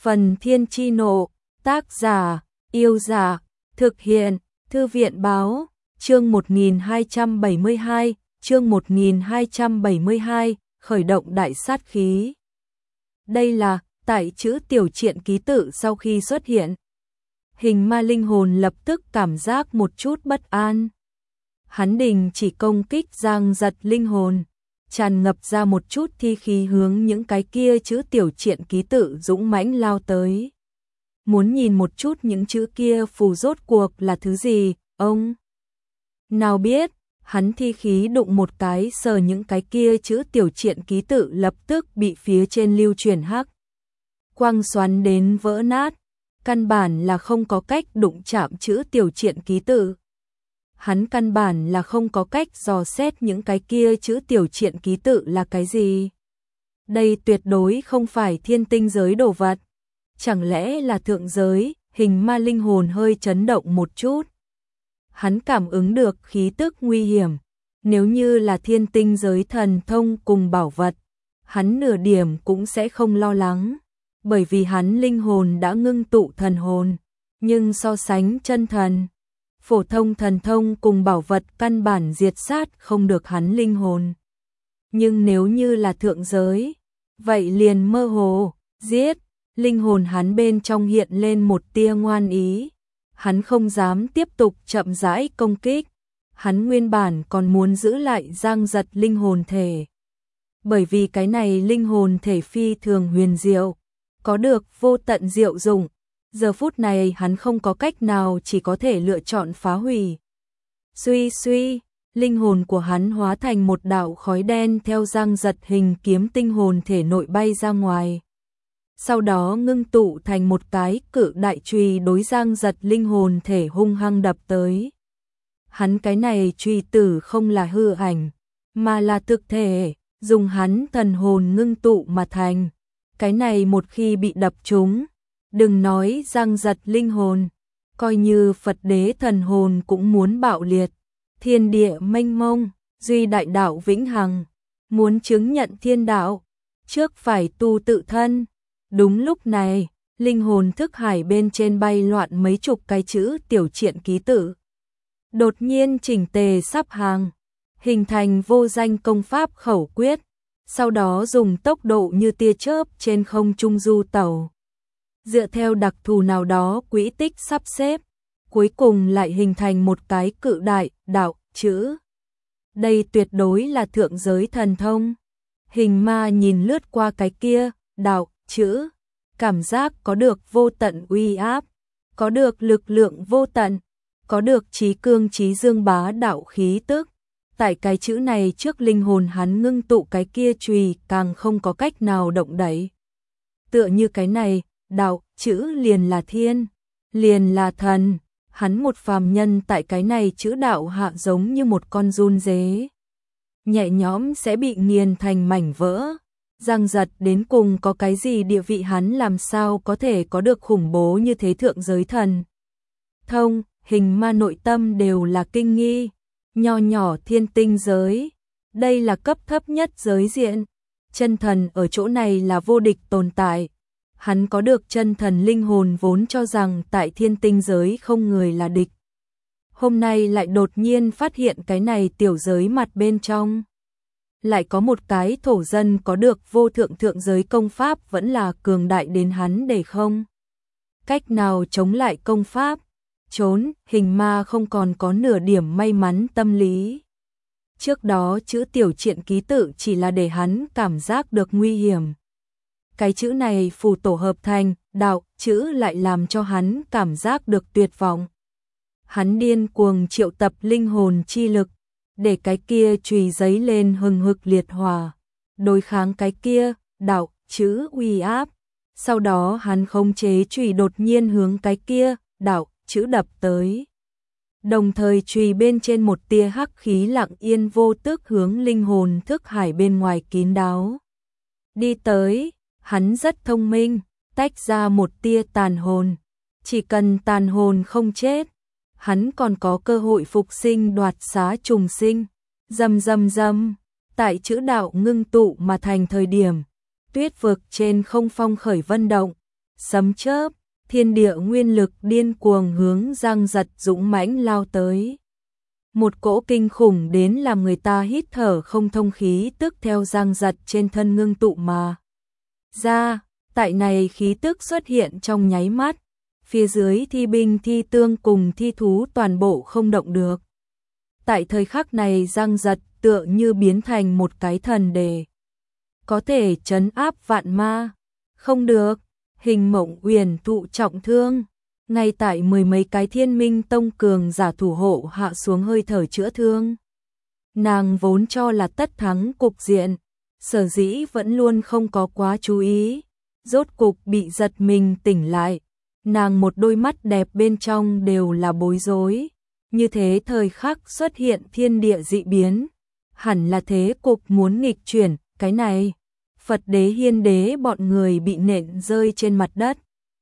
Phần Thiên Chi Nộ, tác giả, Yêu Giả, thực hiện, Thư viện Báo, chương 1272, chương 1272, khởi động đại sát khí. Đây là, tại chữ tiểu truyện ký tự sau khi xuất hiện. Hình ma linh hồn lập tức cảm giác một chút bất an. Hắn đình chỉ công kích giang giật linh hồn, tràn ngập ra một chút thi khí hướng những cái kia chữ tiểu truyện ký tự dũng mãnh lao tới. Muốn nhìn một chút những chữ kia phù rốt cuộc là thứ gì, ông nào biết, hắn thi khí đụng một cái sờ những cái kia chữ tiểu truyện ký tự lập tức bị phía trên lưu truyền hắc quang xoắn đến vỡ nát, căn bản là không có cách đụng chạm chữ tiểu truyện ký tự. Hắn căn bản là không có cách dò xét những cái kia chữ tiểu truyện ký tự là cái gì. Đây tuyệt đối không phải thiên tinh giới đồ vật. Chẳng lẽ là thượng giới? Hình ma linh hồn hơi chấn động một chút. Hắn cảm ứng được khí tức nguy hiểm. Nếu như là thiên tinh giới thần thông cùng bảo vật, hắn nửa điểm cũng sẽ không lo lắng. Bởi vì hắn linh hồn đã ngưng tụ thần hồn. Nhưng so sánh chân thần, phổ thông thần thông cùng bảo vật căn bản diệt sát không được hắn linh hồn. Nhưng nếu như là thượng giới, vậy liền mơ hồ, giết. Linh hồn hắn bên trong hiện lên một tia ngoan ý. Hắn không dám tiếp tục chậm rãi công kích. Hắn nguyên bản còn muốn giữ lại giang giật linh hồn thể. Bởi vì cái này linh hồn thể phi thường huyền diệu, có được vô tận diệu dụng. Giờ phút này hắn không có cách nào, chỉ có thể lựa chọn phá hủy. Suy suy, linh hồn của hắn hóa thành một đạo khói đen theo giang giật hình kiếm tinh hồn thể nội bay ra ngoài. Sau đó ngưng tụ thành một cái cự đại chùy đối giang giật linh hồn thể hung hăng đập tới. Hắn cái này chùy tử không là hư ảnh, mà là thực thể, dùng hắn thần hồn ngưng tụ mà thành. Cái này một khi bị đập trúng, đừng nói giang giật linh hồn, coi như Phật đế thần hồn cũng muốn bạo liệt. Thiên địa mênh mông, duy đại đạo vĩnh hằng, muốn chứng nhận thiên đạo, trước phải tu tự thân. Đúng lúc này, linh hồn thức hải bên trên bay loạn mấy chục cái chữ tiểu truyện ký tự. Đột nhiên chỉnh tề sắp hàng, hình thành vô danh công pháp khẩu quyết, sau đó dùng tốc độ như tia chớp trên không trung du tẩu. Dựa theo đặc thù nào đó quỹ tích sắp xếp, cuối cùng lại hình thành một cái cự đại đạo chữ. Đây tuyệt đối là thượng giới thần thông. Hình ma nhìn lướt qua cái kia đạo chữ, cảm giác có được vô tận uy áp, có được lực lượng vô tận, có được trí cương trí dương bá đạo khí tức. Tại cái chữ này trước linh hồn hắn ngưng tụ cái kia chùy càng không có cách nào động đậy. Tựa như cái này, đạo chữ liền là thiên, liền là thần, hắn một phàm nhân tại cái này chữ đạo hạ giống như một con giun dế, nhẹ nhõm sẽ bị nghiền thành mảnh vỡ. Giang giật đến cùng có cái gì địa vị, hắn làm sao có thể có được khủng bố như thế thượng giới thần thông. Hình ma nội tâm đều là kinh nghi. Nho nhỏ thiên tinh giới, đây là cấp thấp nhất giới diện. Chân thần ở chỗ này là vô địch tồn tại. Hắn có được chân thần linh hồn vốn cho rằng tại thiên tinh giới không người là địch. Hôm nay lại đột nhiên phát hiện cái này tiểu giới mặt bên trong. Lại có một cái thổ dân có được vô thượng thượng giới công pháp, vẫn là cường đại đến hắn để không cách nào chống lại công pháp. Trốn, hình ma không còn có nửa điểm may mắn tâm lý. Trước đó chữ tiểu truyện ký tự chỉ là để hắn cảm giác được nguy hiểm. Cái chữ này phù tổ hợp thành đạo chữ lại làm cho hắn cảm giác được tuyệt vọng. Hắn điên cuồng triệu tập linh hồn chi lực, để cái kia chùy giấy lên hừng hực liệt hỏa, đối kháng cái kia đạo chữ uy áp. Sau đó hắn khống chế chùy đột nhiên hướng cái kia đạo chữ đập tới. Đồng thời chùy bên trên một tia hắc khí lặng yên vô tức hướng linh hồn thức hải bên ngoài kín đáo đi tới. Hắn rất thông minh, tách ra một tia tàn hồn. Chỉ cần tàn hồn không chết, hắn còn có cơ hội phục sinh đoạt xá trùng sinh. Rầm rầm rầm, tại chữ đạo ngưng tụ mà thành thời điểm, tuyết vực trên không phong khởi vân động, sấm chớp, thiên địa nguyên lực điên cuồng hướng Giang Giật dũng mãnh lao tới. Một cỗ kinh khủng đến làm người ta hít thở không thông, khí tức theo Giang Giật trên thân ngưng tụ mà ra. Tại này khí tức xuất hiện trong nháy mắt, phía dưới thi binh thi tương cùng thi thú toàn bộ không động được. Tại thời khắc này Giang Giật tựa như biến thành một cái thần đề, có thể trấn áp vạn ma. Không được, Hình Mộng Uyển thụ trọng thương, ngay tại mười mấy cái Thiên Minh Tông cường giả thủ hộ hạ xuống hơi thở chữa thương. Nàng vốn cho là tất thắng cục diện, sở dĩ vẫn luôn không có quá chú ý, rốt cục bị giật mình tỉnh lại. Nàng một đôi mắt đẹp bên trong đều là bối rối, như thế thời khắc xuất hiện thiên địa dị biến, hẳn là thế cục muốn nghịch chuyển. Cái này, Phật đế Hiên đế bọn người bị nện rơi trên mặt đất,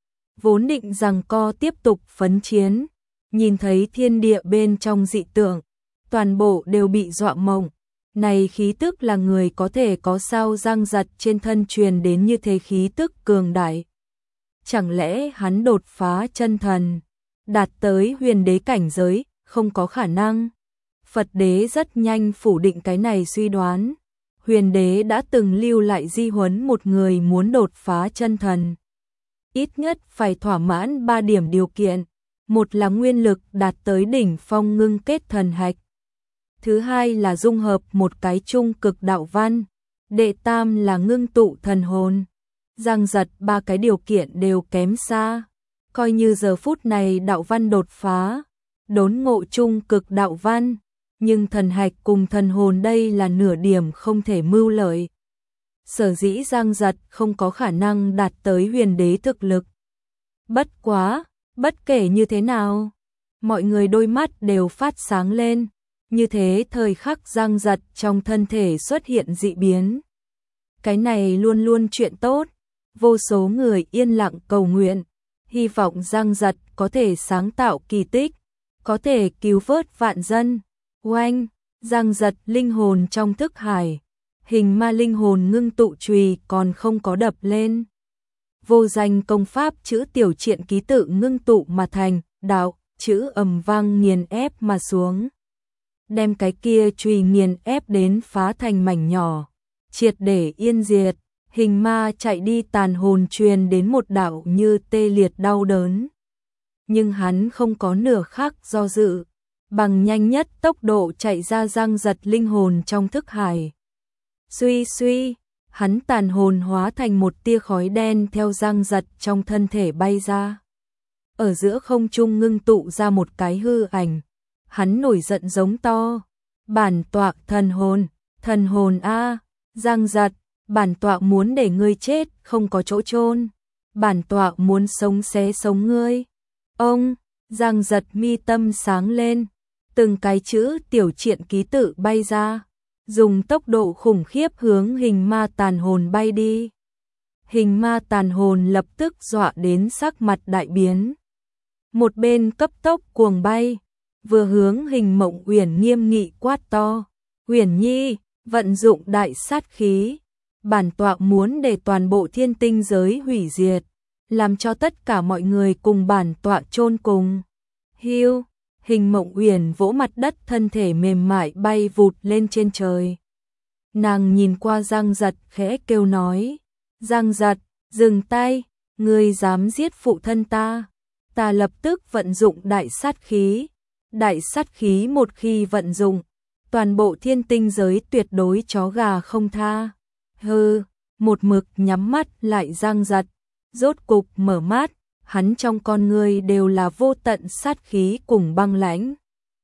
vốn định rằng co tiếp tục phấn chiến, nhìn thấy thiên địa bên trong dị tượng, toàn bộ đều bị dọa mộng. Này khí tức là người có thể có sao Giang Giật trên thân truyền đến như thế khí tức cường đại? Chẳng lẽ hắn đột phá chân thần, đạt tới huyền đế cảnh giới? Không có khả năng. Phật đế rất nhanh phủ định cái này suy đoán. Huyền đế đã từng lưu lại di huấn một người muốn đột phá chân thần, ít nhất phải thỏa mãn 3 điểm điều kiện. Một là nguyên lực đạt tới đỉnh phong ngưng kết thần hạch. Thứ hai là dung hợp một cái trung cực đạo văn. Đệ tam là ngưng tụ thần hồn. Giang Giật 3 cái điều kiện đều kém xa. Coi như giờ phút này đạo văn đột phá, đốn ngộ trung cực đạo văn, nhưng thần hạch cùng thần hồn đây là nửa điểm không thể mưu lợi. Sở dĩ Giang Giật không có khả năng đạt tới huyền đế thực lực. Bất quá, bất kể như thế nào, mọi người đôi mắt đều phát sáng lên. Như thế thời khắc Giang Giật trong thân thể xuất hiện dị biến. Cái này luôn luôn chuyện tốt. Vô số người yên lặng cầu nguyện, hy vọng Giang Giật có thể sáng tạo kỳ tích, có thể cứu vớt vạn dân. Oanh, Giang Giật linh hồn trong thức hải, hình ma linh hồn ngưng tụ chùy còn không có đập lên. Vô danh công pháp chữ tiểu triện ký tự ngưng tụ mà thành, đạo, chữ ầm vang nghiền ép mà xuống. Đem cái kia chùy nghiền ép đến phá thành mảnh nhỏ, triệt để yên diệt. Hình ma chạy đi, tàn hồn truyền đến một đạo như tê liệt đau đớn. Nhưng hắn không có nửa khắc do dự, bằng nhanh nhất tốc độ chạy ra Giang Giật linh hồn trong thức hải. Suy suy, hắn tàn hồn hóa thành một tia khói đen theo Giang Giật trong thân thể bay ra. Ở giữa không trung ngưng tụ ra một cái hư ảnh. Hắn nổi giận giống to. Bản tọa thần hồn a, Giang Giật, bản tọa muốn để ngươi chết không có chỗ chôn. Bản tọa muốn sống xé sống ngươi. Ông, Giang Giật mi tâm sáng lên, từng cái chữ tiểu triện ký tự bay ra, dùng tốc độ khủng khiếp hướng hình ma tàn hồn bay đi. Hình ma tàn hồn lập tức dọa đến sắc mặt đại biến. Một bên cấp tốc cuồng bay, vừa hướng Hình Mộng Uyển nghiêm nghị quát to. Uyển Nhi, vận dụng đại sát khí. Bản tọa muốn để toàn bộ thiên tinh giới hủy diệt, làm cho tất cả mọi người cùng bản tọa chôn cùng. Hiu, Hình Mộng Uyển vỗ mặt đất, thân thể mềm mại bay vụt lên trên trời. Nàng nhìn qua Giang Giật khẽ kêu nói. Giang Giật, dừng tay, ngươi dám giết phụ thân ta. Ta lập tức vận dụng đại sát khí. Đại sát khí một khi vận dụng, toàn bộ thiên tinh giới tuyệt đối chó gà không tha. Hừ, một mực nhắm mắt lại Giang Giật, rốt cục mở mắt, hắn trong con ngươi đều là vô tận sát khí cùng băng lãnh.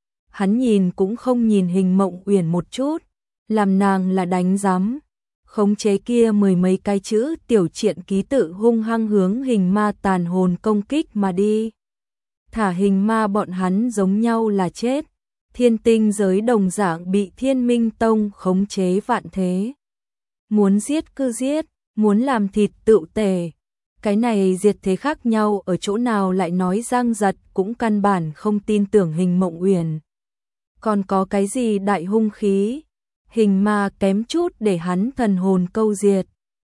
Hắn nhìn cũng không nhìn Hình Mộng Uyển một chút, làm nàng là đánh giám. Khống chế kia mười mấy cái chữ tiểu triện ký tự hung hăng hướng hình ma tàn hồn công kích mà đi. Thả hình ma bọn hắn giống nhau là chết. Thiên tinh giới đồng dạng bị Thiên Minh Tông khống chế vạn thế. Muốn giết cứ giết, muốn làm thịt tựu tề. Cái này diệt thế khác nhau ở chỗ nào lại nói Giang Giật cũng căn bản không tin tưởng Hình Mộng Uyển. Còn có cái gì đại hung khí? Hình ma kém chút để hắn thần hồn câu diệt.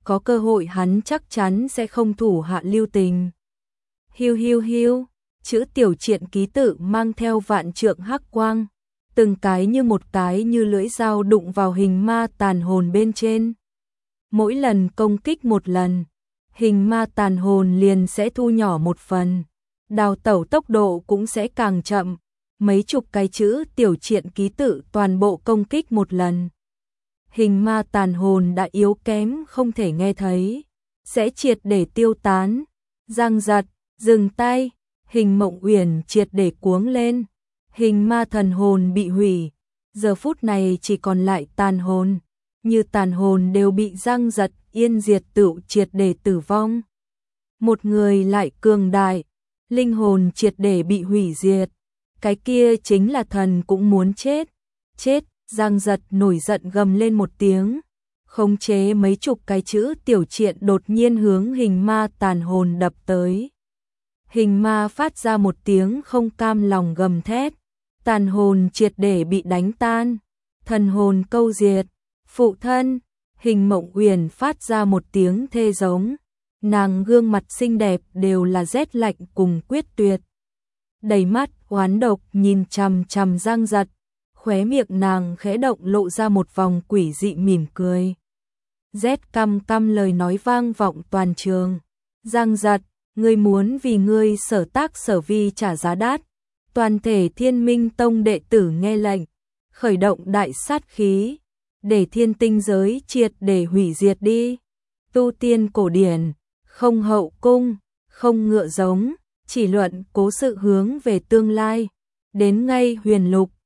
có cơ hội hắn chắc chắn sẽ không thủ hạ lưu tình. Hiu hiu hiu, chữ tiểu triện ký tự mang theo vạn trượng hắc quang, từng cái như lưỡi dao đụng vào hình ma tàn hồn bên trên. Mỗi lần công kích một lần, hình ma tàn hồn liền sẽ thu nhỏ một phần, đào tẩu tốc độ cũng sẽ càng chậm, mấy chục cái chữ tiểu triện ký tự toàn bộ công kích một lần. Hình ma tàn hồn đã yếu kém không thể nghe thấy, sẽ triệt để tiêu tán. Giang giật, dừng tay, Hình Mộng Uyển triệt để cuống lên. Hình ma thần hồn bị hủy, giờ phút này chỉ còn lại tàn hồn, như tàn hồn đều bị Giang giật yên diệt tựu triệt để tử vong. Một người lại cường đại, linh hồn triệt để bị hủy diệt, cái kia chính là thần cũng muốn chết. Chết, Giang giật nổi giận gầm lên một tiếng, khống chế mấy chục cái chữ tiểu triện đột nhiên hướng hình ma tàn hồn đập tới. Hình ma phát ra một tiếng không cam lòng gầm thét, tàn hồn triệt để bị đánh tan, thần hồn câu diệt. Phụ thân, Hình Mộng Uyển phát ra một tiếng thê giống, nàng gương mặt xinh đẹp đều là rét lạnh cùng quyết tuyệt. Đầy mắt oán độc nhìn chằm chằm Giang giật, khóe miệng nàng khẽ động lộ ra một vòng quỷ dị mỉm cười. Rét căm căm lời nói vang vọng toàn trường. Giang giật, ngươi muốn vì ngươi sở tác sở vi trả giá đắt. Toàn thể Thiên Minh Tông đệ tử nghe lệnh, khởi động đại sát khí, để thiên tinh giới triệt để hủy diệt đi. Tu tiên cổ điển, không hậu cung, không ngựa giống, chỉ luận cố sự hướng về tương lai. Đến ngay huyền lục,